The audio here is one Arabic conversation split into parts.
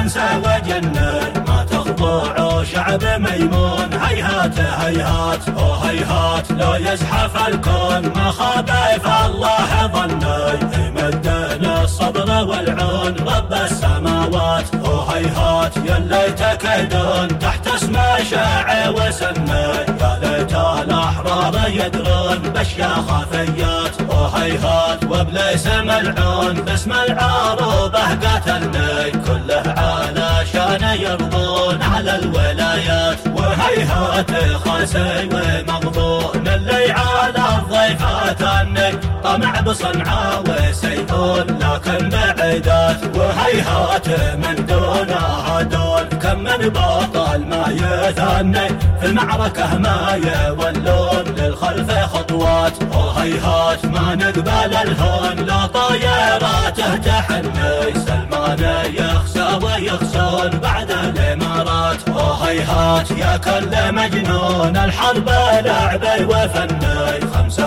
انسى وجنن ما تخضع شعب ميمون. هيهات هيهات وهيهات لو يزحف الكون ما خاب فالله ظني يمدنا الصبر والعون رب السماوات. وهيهات يلي تكيدون تحت اسم شاع وسمي يا ليت الاحرار يدرون باشياء خفيات. وهيهات وابليس ملعون باسم العروبه قتلني كله علشان يرضون على الولايات. وهيهات خاسي ومغبون اللي على الضيفات انك طمع بصنعاء وسيفون لكن بعيدات. وهيهات من دونها دون كم من بطل ما يثني في المعركة ما يولون للخلف خطوات. وهيهات ما نقبل الهون لا طياراته تحني سلمان يخسى ويخسون بعد الامارات. وهيهات يا كل مجنون الحرب لعبي وفني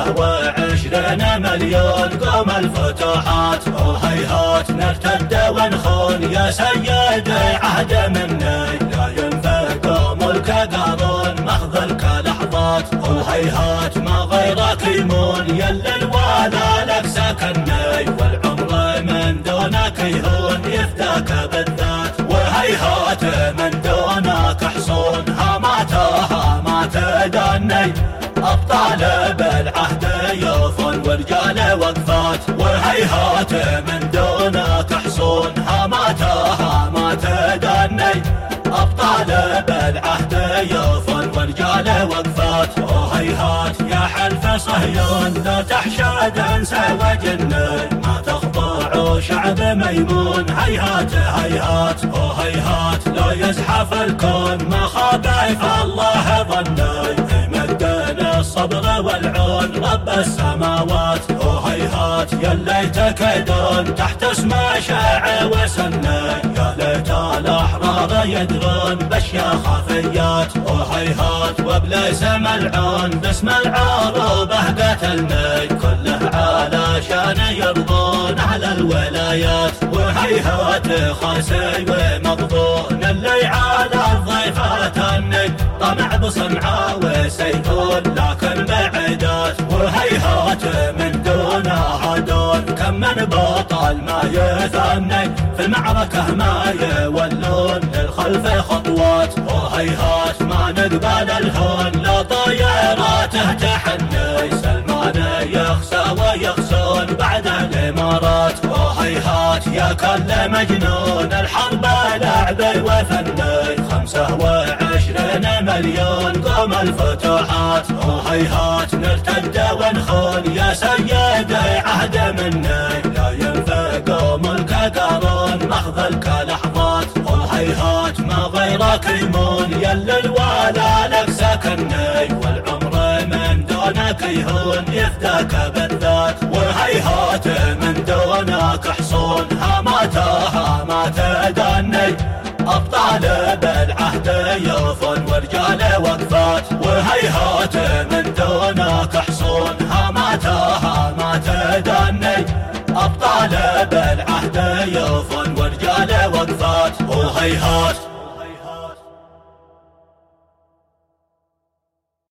25 مليون قوم الفتوحات. وهيهات نرتد ونخون يا سيدي عهد مني لا ينفق ملك قارون مخذلك لحظات. وهيهات ما غيرك يمون يلي الوالا لك سكني والعمر من دونك يهون يفداك بالذات. وهيهات من دونك حصون هاماتها ما تدني أبطال بالعهد يوفون ورجال وقفات. وهيهات من دونك حصون هاماتها ما تدني أبطال بالعهد يوفون ورجال وقفات. وهيهات يا حلف صهيون لا تحشد انسى وجنن ما تخضع شعب ميمون. هيهات هيهات وهيهات لو يزحف الكون ما خاب فالله ظني يمدنا الصبر والعون رب السماوات. وهيهات يلي تكيدون تحت اسم شاع وسني يا ليت الاحرار يدرون باشياء خفيات. وهيهات وابليس ملعون باسم العروبه قتلني كله علشان يرضون على الولايات. وهيهات خاسي ومغبون اللي على الضيفات انك طمع بصنعاء وسيفون لكن بعيدات. وهيهات من دونها دون كم من بطل ما يثني في المعركة ما يولون للخلف خطوات. وهيهات ما نقبل الهون لا طياراته تحني سلمان يخسى ويخسون بعد الامارات. وهيهات يا كل مجنون الحرب لعبي وفني 25 مليون قوم الفتوحات. وهيهات نرتد ونخون يا سيدي عهد مني لا ينفق ملك قارون مخذلك لحظات. وهيهات ما غيرك يمون يلي الوالا لك سكني والعمر من دونك يهون يفداك بالذات. وهيهات من دونك حصون هاماتها ما تدني أبطال بالعهد يوفون ورجال وقفات. وهيهات من دونك حصون هاماتها ما تدني أبطال بالعهد يوفون ورجال وقفات. وهيهات